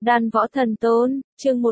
Đan Võ Thần Tôn, chương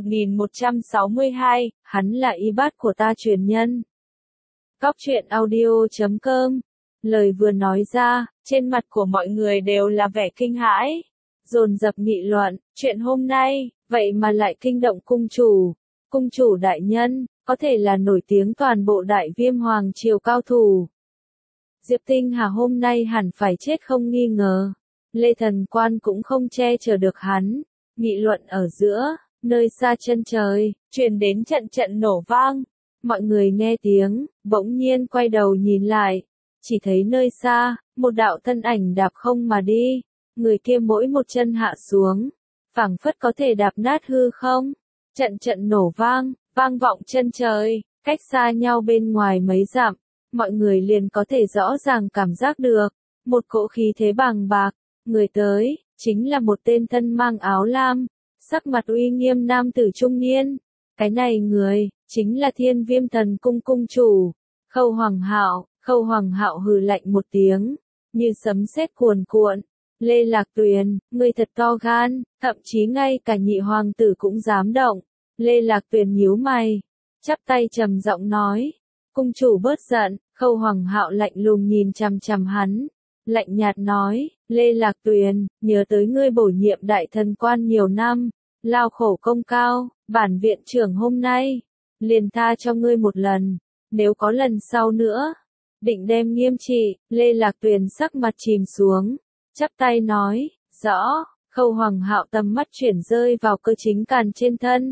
1162, hắn là y bát của ta truyền nhân. Góc truyện audio.com. Lời vừa nói ra, trên mặt của mọi người đều là vẻ kinh hãi, dồn dập nghị luận, chuyện hôm nay, vậy mà lại kinh động cung chủ. Cung chủ đại nhân, có thể là nổi tiếng toàn bộ Đại Viêm Hoàng triều cao thủ. Diệp Tinh Hà hôm nay hẳn phải chết không nghi ngờ. Lê Thần Quan cũng không che chở được hắn. Nghị luận ở giữa, nơi xa chân trời, truyền đến trận trận nổ vang. Mọi người nghe tiếng, bỗng nhiên quay đầu nhìn lại. Chỉ thấy nơi xa, một đạo thân ảnh đạp không mà đi. Người kia mỗi một chân hạ xuống, phảng phất có thể đạp nát hư không. Trận trận nổ vang, vang vọng chân trời, cách xa nhau bên ngoài mấy dặm. Mọi người liền có thể rõ ràng cảm giác được. Một cỗ khí thế bàng bạc, người tới, chính là một tên thân mang áo lam, sắc mặt uy nghiêm nam tử trung niên. Cái này người, chính là Thiên Viêm Thần Cung cung chủ, Khâu Hoàng Hạo. Khâu Hoàng Hạo hừ lạnh một tiếng, như sấm sét cuồn cuộn. Lê Lạc Tuyền, ngươi thật to gan, thậm chí ngay cả nhị hoàng tử cũng dám động. Lê Lạc Tuyền nhíu mày, chắp tay trầm giọng nói, cung chủ bớt giận. Khâu Hoàng Hạo lạnh lùng nhìn chằm chằm hắn, lạnh nhạt nói, Lê Lạc Tuyền, nhớ tới ngươi bổ nhiệm đại thần quan nhiều năm, lao khổ công cao, bản viện trưởng hôm nay, liền tha cho ngươi một lần, nếu có lần sau nữa, định đem nghiêm trị. Lê Lạc Tuyền sắc mặt chìm xuống, chắp tay nói, rõ. Khâu Hoàng Hạo tầm mắt chuyển rơi vào Cơ Chính Càn trên thân.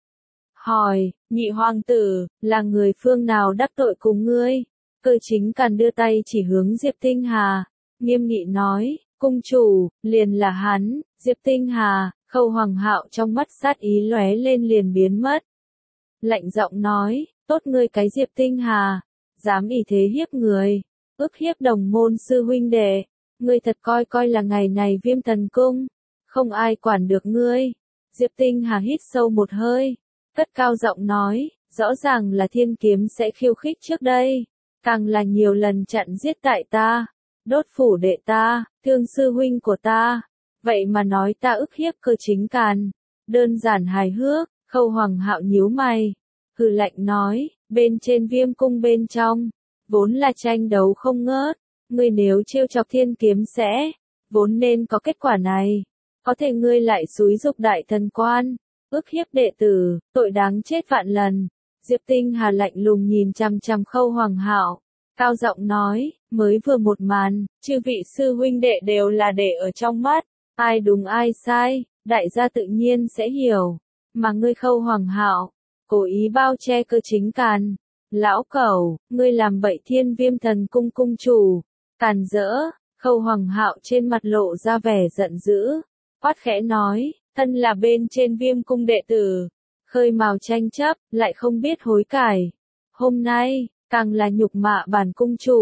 Hỏi, nhị hoàng tử, là người phương nào đắc tội cùng ngươi? Cơ Chính Càn đưa tay chỉ hướng Diệp Tinh Hà, nghiêm nghị nói, cung chủ, liền là hắn. Diệp Tinh Hà. Khâu Hoàng Hạo trong mắt sát ý lóe lên liền biến mất. Lạnh giọng nói, tốt ngươi cái Diệp Tinh Hà, dám ỷ thế hiếp người, ức hiếp đồng môn sư huynh đệ, ngươi thật coi là ngày này Viêm Thần Cung, không ai quản được ngươi. Diệp Tinh Hà hít sâu một hơi, cất cao giọng nói, rõ ràng là Thiên Kiếm sẽ khiêu khích trước đây, càng là nhiều lần chặn giết tại ta, đốt phủ đệ ta, thương sư huynh của ta, vậy mà nói ta ức hiếp Cơ Chính Càn, đơn giản hài hước. Khâu Hoàng Hạo nhíu mày, hừ lạnh nói, bên trên Viêm cung bên trong, vốn là tranh đấu không ngớt, ngươi nếu trêu chọc Thiên Kiếm sẽ, vốn nên có kết quả này, có thể ngươi lại xúi dục đại thần quan, ức hiếp đệ tử, tội đáng chết vạn lần. Diệp Tinh Hà lạnh lùng nhìn chằm chằm Khâu Hoàng Hạo, cao giọng nói, mới vừa một màn, chư vị sư huynh đệ đều là để ở trong mắt, ai đúng ai sai, đại gia tự nhiên sẽ hiểu, mà ngươi Khâu Hoàng Hạo, cố ý bao che Cơ Chính Càn. Lão cẩu, ngươi làm bậy Thiên Viêm Thần Cung cung chủ, càn rỡ. Khâu Hoàng Hạo trên mặt lộ ra vẻ giận dữ, quát khẽ nói, thân là bên trên Viêm cung đệ tử, khơi mào tranh chấp, lại không biết hối cải. Hôm nay, càng là nhục mạ bản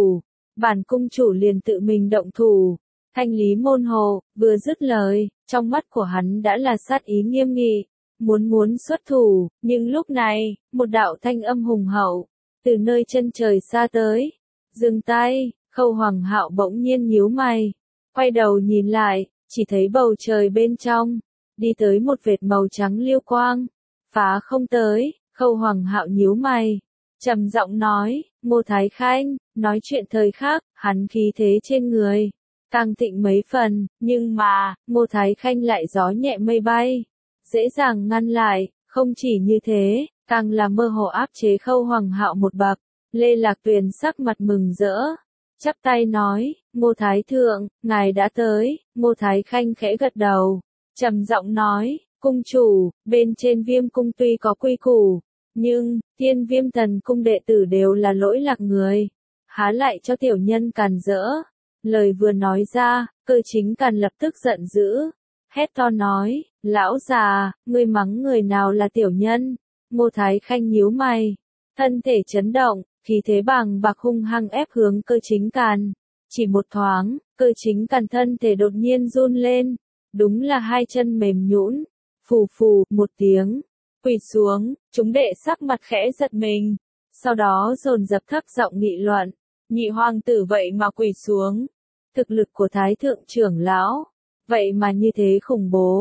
cung chủ liền tự mình động thủ, thanh lý môn hộ. Vừa dứt lời, trong mắt của hắn đã là sát ý nghiêm nghị, muốn xuất thủ, nhưng lúc này, một đạo thanh âm hùng hậu từ nơi chân trời xa tới. Dừng tay. Khâu Hoàng Hạo bỗng nhiên nhíu mày, quay đầu nhìn lại, chỉ thấy bầu trời bên trong đi tới một vệt màu trắng liêu quang, phá không tới. Khâu Hoàng Hạo nhíu mày, trầm giọng nói, Ngô Thái Khanh. Nói chuyện thời khắc, hắn khí thế trên người càng thịnh mấy phần, nhưng mà Ngô Thái Khanh lại gió nhẹ mây bay, dễ dàng ngăn lại. Không chỉ như thế, càng là mơ hồ áp chế Khâu Hoàng Hạo một bậc. Lê Lạc Tuyền sắc mặt mừng rỡ, chắp tay nói, Ngô Thái Thượng, ngài đã tới. Ngô Thái Khanh khẽ gật đầu, trầm giọng nói, cung chủ, bên trên Viêm cung tuy có quy củ, nhưng Thiên Viêm Thần Cung đệ tử đều là lỗi lạc người, há lại cho tiểu nhân càn rỡ. Lời vừa nói ra, Cơ Chính Càn lập tức giận dữ, hét to nói, lão già, ngươi mắng người nào là tiểu nhân? Ngô Thái Khanh nhíu mày, thân thể chấn động, khí thế bàng bạc hung hăng ép hướng Cơ Chính Càn. Chỉ một thoáng, Cơ Chính Càn thân thể đột nhiên run lên, đúng là hai chân mềm nhũn, phù phù một tiếng, quỳ xuống. Chúng đệ sắc mặt khẽ giật mình, sau đó dồn dập thấp giọng nghị luận, nhị hoàng tử vậy mà quỳ xuống, thực lực của Thái thượng trưởng lão, vậy mà như thế khủng bố.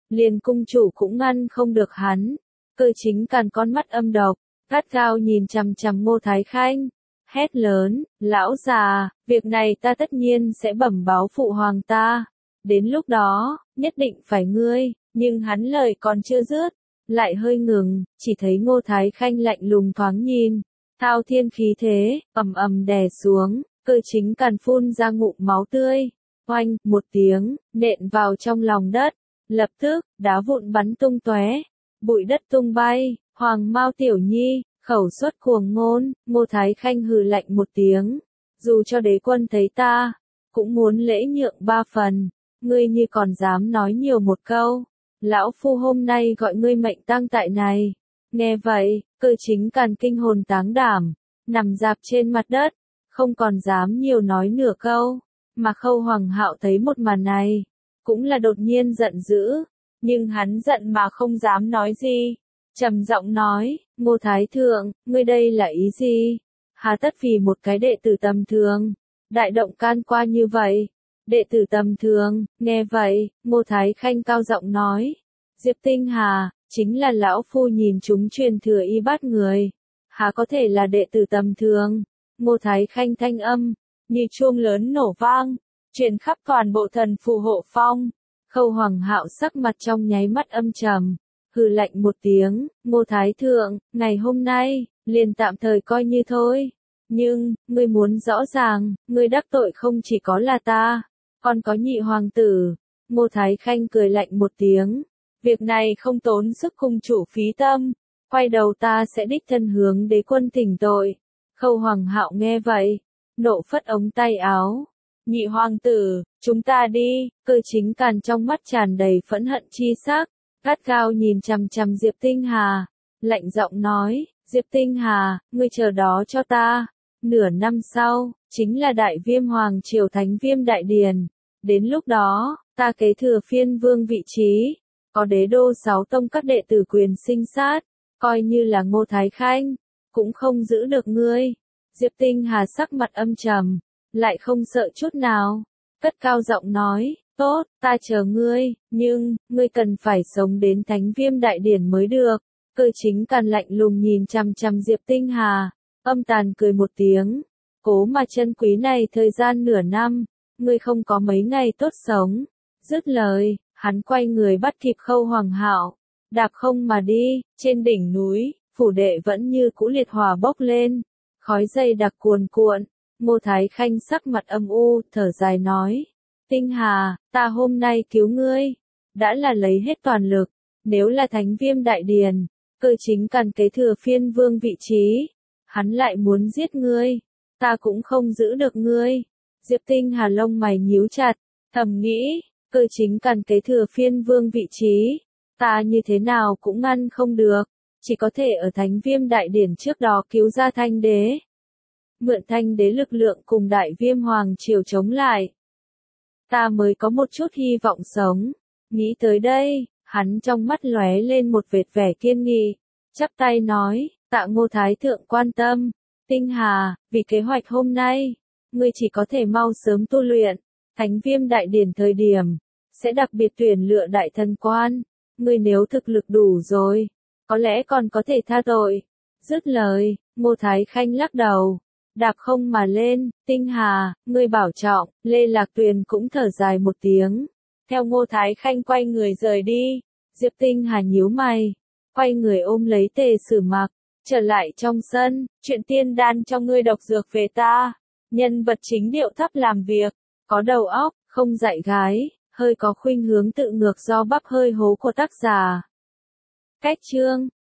liền cung chủ cũng ngăn không được hắn. Cơ Chính Càn con mắt âm độc, gắt gao nhìn chằm chằm Ngô Thái Khanh, hét lớn, lão già, việc này ta tất nhiên sẽ bẩm báo phụ hoàng ta. Đến lúc đó, nhất định phải ngươi, nhưng hắn lời còn chưa dứt, lại hơi ngừng, chỉ thấy Ngô Thái Khanh lạnh lùng thoáng nhìn, thao thiên khí thế, ầm ầm đè xuống, Cơ Chính Càn phun ra ngụm máu tươi, oanh, một tiếng, nện vào trong lòng đất, lập tức, đá vụn bắn tung tóe, bụi đất tung bay, Hoàng Mao tiểu nhi, khẩu xuất cuồng ngôn, Ngô Thái Khanh hừ lạnh một tiếng, dù cho đế quân thấy ta, cũng muốn lễ nhượng 3 phần, ngươi như còn dám nói nhiều một câu, lão phu hôm nay gọi ngươi mệnh tang tại này. Nghe vậy, Cơ Chính Càn kinh hồn táng đảm, nằm dạp trên mặt đất, không còn dám nhiều nói nửa câu, mà Khâu Hoàng Hạo thấy một màn này, cũng là đột nhiên giận dữ, nhưng hắn giận mà không dám nói gì, trầm giọng nói, Ngô Thái Thượng, ngươi đây là ý gì? Hà tất vì một cái đệ tử tầm thường, đại động can qua như vậy. Đệ tử tầm thường, nghe vậy, Ngô Thái Khanh cao giọng nói, Diệp Tinh Hà, chính là lão phu nhìn chúng truyền thừa y bát người, hà có thể là đệ tử tầm thường. Ngô Thái Khanh thanh âm, như chuông lớn nổ vang, truyền khắp toàn bộ thần phù hộ phong. Khâu Hoàng Hạo sắc mặt trong nháy mắt âm trầm, hừ lạnh một tiếng, Ngô Thái Thượng, ngày hôm nay, liền tạm thời coi như thôi. Nhưng, ngươi muốn rõ ràng, ngươi đắc tội không chỉ có là ta, còn có nhị hoàng tử. Ngô Thái Khanh cười lạnh một tiếng, việc này không tốn sức cung chủ phí tâm, quay đầu ta sẽ đích thân hướng đế quân thỉnh tội. Khâu Hoàng Hạo nghe vậy, nộ phất ống tay áo, nhị hoàng tử, chúng ta đi. Cơ Chính Càn trong mắt tràn đầy phẫn hận chi sắc, gắt gao nhìn chằm chằm Diệp Tinh Hà, lạnh giọng nói, Diệp Tinh Hà, ngươi chờ đó cho ta. Nửa năm sau, chính là Đại Viêm Hoàng Triều Thánh Viêm Đại Điển. Đến lúc đó, ta kế thừa phiên vương vị trí, có đế đô 6 tông các đệ tử quyền sinh sát, coi như là Ngô Thái Khanh, cũng không giữ được ngươi. Diệp Tinh Hà sắc mặt âm trầm, lại không sợ chút nào, cất cao giọng nói, tốt, ta chờ ngươi, nhưng, ngươi cần phải sống đến Thánh Viêm Đại Điển mới được. Cơ Chính Càn lạnh lùng nhìn chằm chằm Diệp Tinh Hà, âm tàn cười một tiếng, cố mà chân quý này thời gian nửa năm, ngươi không có mấy ngày tốt sống. Dứt lời, hắn quay người bắt kịp Khâu Hoàng Hạo, đạp không mà đi. Trên đỉnh núi, phủ đệ vẫn như cũ liệt hỏa bốc lên, khói dày đặc cuồn cuộn. Ngô Thái Khanh sắc mặt âm u, thở dài nói, Tinh Hà, ta hôm nay cứu ngươi, đã là lấy hết toàn lực, nếu là Thánh Viêm Đại Điển, Cơ Chính Càn kế thừa phiên vương vị trí, hắn lại muốn giết ngươi, ta cũng không giữ được ngươi. Diệp Tinh Hà lông mày nhíu chặt, thầm nghĩ, Cơ Chính Càn kế thừa phiên vương vị trí, ta như thế nào cũng ngăn không được, chỉ có thể ở Thánh Viêm Đại Điển trước đó cứu ra Thanh Đế. Mượn Thanh Đế lực lượng cùng Đại Viêm Hoàng Triều chống lại, ta mới có một chút hy vọng sống. Nghĩ tới đây, hắn trong mắt lóe lên một vệt vẻ kiên nghị, chắp tay nói, tạ Ngô Thái Thượng quan tâm. Tinh Hà, vì kế hoạch hôm nay, ngươi chỉ có thể mau sớm tu luyện, Thánh Viêm Đại Điển thời điểm, sẽ đặc biệt tuyển lựa đại thần quan, ngươi nếu thực lực đủ rồi, có lẽ còn có thể tha tội. Dứt lời, Ngô Thái Khanh lắc đầu, đạp không mà lên. Tinh Hà, ngươi bảo trọng. Lê Lạc Tuyền cũng thở dài một tiếng, theo Ngô Thái Khanh quay người rời đi. Diệp Tinh Hà nhíu mày, quay người ôm lấy Tề Sử Mặc, trở lại trong sân. Chuyện tiên đan cho ngươi độc dược về ta, nhân vật chính điệu thấp làm việc, có đầu óc, không dạy gái, hơi có khuynh hướng tự ngược do bắp hơi hố của tác giả. Cách chương